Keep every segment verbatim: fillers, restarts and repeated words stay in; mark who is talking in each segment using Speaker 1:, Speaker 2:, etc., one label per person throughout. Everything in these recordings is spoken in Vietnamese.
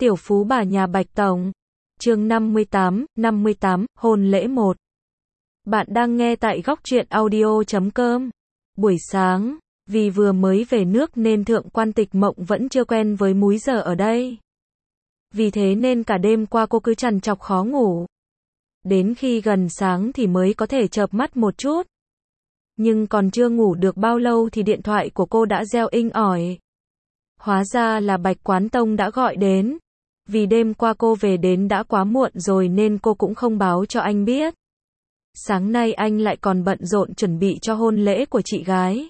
Speaker 1: Tiểu phú bà nhà Bạch Tổng. Chương năm mươi tám, năm mươi tám, hôn lễ một. Bạn đang nghe tại góc truyện audio chấm com. Buổi sáng, vì vừa mới về nước nên Thượng quan Tịch Mộng vẫn chưa quen với múi giờ ở đây. Vì thế nên cả đêm qua cô cứ trằn trọc khó ngủ. Đến khi gần sáng thì mới có thể chợp mắt một chút. Nhưng còn chưa ngủ được bao lâu thì điện thoại của cô đã reo inh ỏi. Hóa ra là Bạch Quán Tông đã gọi đến. Vì đêm qua cô về đến đã quá muộn rồi nên cô cũng không báo cho anh biết. Sáng nay anh lại còn bận rộn chuẩn bị cho hôn lễ của chị gái.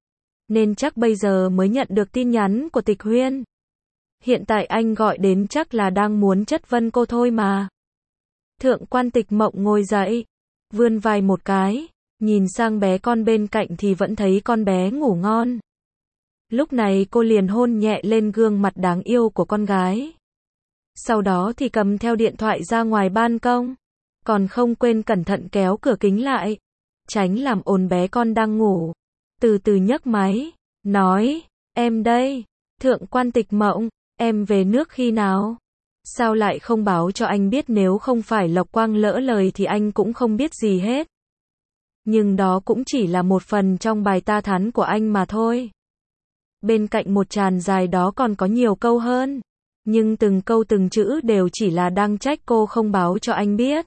Speaker 1: Nên chắc bây giờ mới nhận được tin nhắn của Tịch Huyên. Hiện tại anh gọi đến chắc là đang muốn chất vấn cô thôi mà. Thượng quan Tịch Mộng ngồi dậy, vươn vai một cái, nhìn sang bé con bên cạnh thì vẫn thấy con bé ngủ ngon. Lúc này cô liền hôn nhẹ lên gương mặt đáng yêu của con gái. Sau đó thì cầm theo điện thoại ra ngoài ban công, còn không quên cẩn thận kéo cửa kính lại, tránh làm ồn bé con đang ngủ. Từ từ nhấc máy, nói, em đây, Thượng quan Tịch Mộng, em về nước khi nào? Sao lại không báo cho anh biết, nếu không phải Lộc Quang lỡ lời thì anh cũng không biết gì hết. Nhưng đó cũng chỉ là một phần trong bài ta thán của anh mà thôi. Bên cạnh một tràn dài đó còn có nhiều câu hơn. Nhưng từng câu từng chữ đều chỉ là đang trách cô không báo cho anh biết.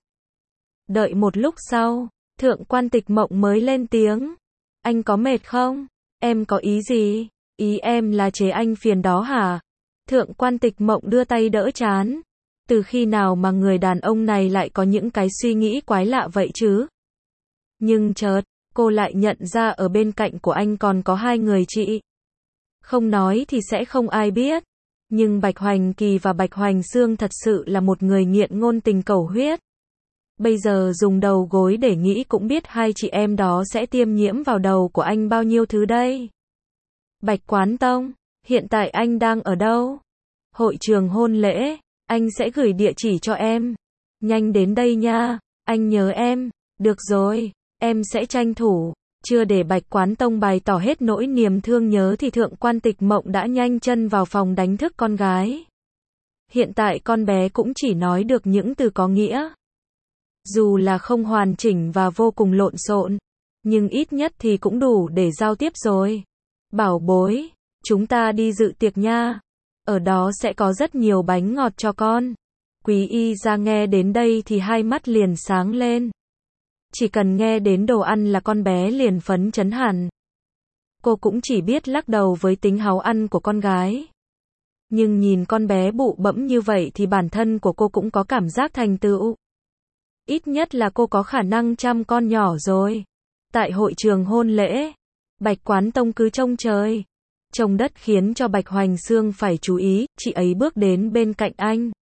Speaker 1: Đợi một lúc sau, Thượng quan Tịch Mộng mới lên tiếng. Anh có mệt không? Em có ý gì? Ý em là chế anh phiền đó hả? Thượng quan Tịch Mộng đưa tay đỡ trán. Từ khi nào mà người đàn ông này lại có những cái suy nghĩ quái lạ vậy chứ? Nhưng chợt, cô lại nhận ra ở bên cạnh của anh còn có hai người chị. Không nói thì sẽ không ai biết. Nhưng Bạch Hoành Kỳ và Bạch Hoành Xương thật sự là một người nghiện ngôn tình cầu huyết. Bây giờ dùng đầu gối để nghĩ cũng biết hai chị em đó sẽ tiêm nhiễm vào đầu của anh bao nhiêu thứ đây. Bạch Quán Tông, hiện tại anh đang ở đâu? Hội trường hôn lễ, anh sẽ gửi địa chỉ cho em. Nhanh đến đây nha, anh nhớ em. Được rồi, em sẽ tranh thủ. Chưa để Bạch Quán Tông bày tỏ hết nỗi niềm thương nhớ thì Thượng quan Tịch Mộng đã nhanh chân vào phòng đánh thức con gái. Hiện tại con bé cũng chỉ nói được những từ có nghĩa. Dù là không hoàn chỉnh và vô cùng lộn xộn, nhưng ít nhất thì cũng đủ để giao tiếp rồi. Bảo bối, chúng ta đi dự tiệc nha. Ở đó sẽ có rất nhiều bánh ngọt cho con. Quý y ra nghe đến đây thì hai mắt liền sáng lên. Chỉ cần nghe đến đồ ăn là con bé liền phấn chấn hẳn. Cô cũng chỉ biết lắc đầu với tính háu ăn của con gái. Nhưng nhìn con bé bụ bẫm như vậy thì bản thân của cô cũng có cảm giác thành tựu. Ít nhất là cô có khả năng chăm con nhỏ rồi. Tại hội trường hôn lễ, Bạch Quán Tông cứ trông trời, trông đất khiến cho Bạch Hoành Xương phải chú ý. Chị ấy bước đến bên cạnh anh.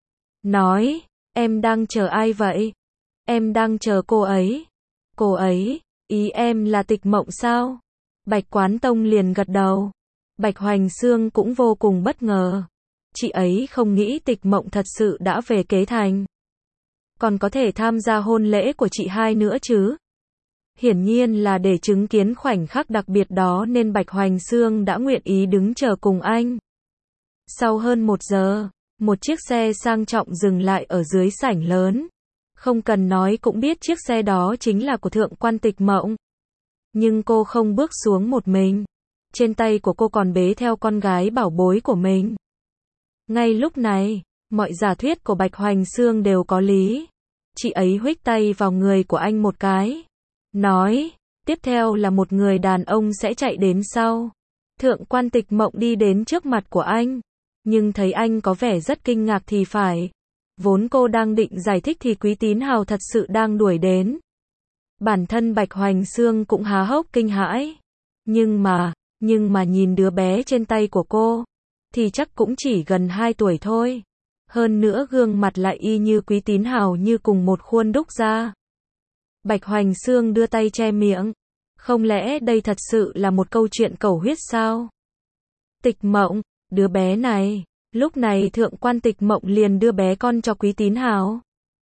Speaker 1: Nói, em đang chờ ai vậy? Em đang chờ cô ấy. Cô ấy, ý em là Tịch Mộng sao? Bạch Quán Tông liền gật đầu. Bạch Hoành Xương cũng vô cùng bất ngờ. Chị ấy không nghĩ Tịch Mộng thật sự đã về Kế Thành. Còn có thể tham gia hôn lễ của chị hai nữa chứ. Hiển nhiên là để chứng kiến khoảnh khắc đặc biệt đó nên Bạch Hoành Xương đã nguyện ý đứng chờ cùng anh. Sau hơn một giờ, một chiếc xe sang trọng dừng lại ở dưới sảnh lớn. Không cần nói cũng biết chiếc xe đó chính là của Thượng quan Tịch Mộng. Nhưng cô không bước xuống một mình. Trên tay của cô còn bế theo con gái bảo bối của mình. Ngay lúc này, mọi giả thuyết của Bạch Hoành Xương đều có lý. Chị ấy huých tay vào người của anh một cái. Nói, tiếp theo là một người đàn ông sẽ chạy đến sau. Thượng quan Tịch Mộng đi đến trước mặt của anh. Nhưng thấy anh có vẻ rất kinh ngạc thì phải. Vốn cô đang định giải thích thì Quý Tín Hào thật sự đang đuổi đến. Bản thân Bạch Hoành Xương cũng há hốc kinh hãi. Nhưng mà, nhưng mà nhìn đứa bé trên tay của cô, thì chắc cũng chỉ gần hai tuổi thôi. Hơn nữa gương mặt lại y như Quý Tín Hào, như cùng một khuôn đúc ra. Bạch Hoành Xương đưa tay che miệng. Không lẽ đây thật sự là một câu chuyện cầu huyết sao? Tịch Mộng, đứa bé này. Lúc này Thượng quan Tịch Mộng liền đưa bé con cho Quý Tín Hào.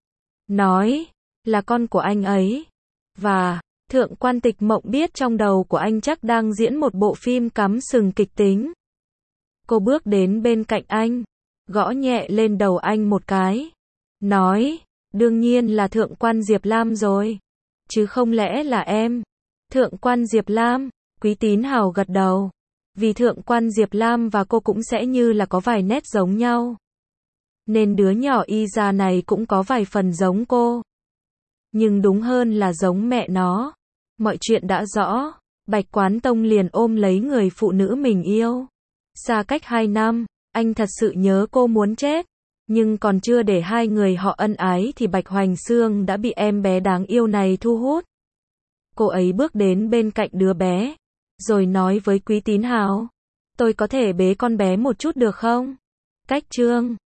Speaker 1: Nói, là con của anh ấy. Và, Thượng quan Tịch Mộng biết trong đầu của anh chắc đang diễn một bộ phim cắm sừng kịch tính. Cô bước đến bên cạnh anh, gõ nhẹ lên đầu anh một cái. Nói, đương nhiên là thượng quan Diệp Lam rồi. Chứ không lẽ là em? Thượng quan Diệp Lam, Quý Tín Hào gật đầu. Vì thượng quan Diệp Lam và cô cũng sẽ như là có vài nét giống nhau. Nên đứa nhỏ y ra này cũng có vài phần giống cô. Nhưng đúng hơn là giống mẹ nó. Mọi chuyện đã rõ, Bạch Quán Tông liền ôm lấy người phụ nữ mình yêu. Xa cách hai năm, anh thật sự nhớ cô muốn chết. Nhưng còn chưa để hai người họ ân ái thì Bạch Hoành Xương đã bị em bé đáng yêu này thu hút. Cô ấy bước đến bên cạnh đứa bé, rồi nói với Quý Tín Hào, tôi có thể bế con bé một chút được không? Cách Trương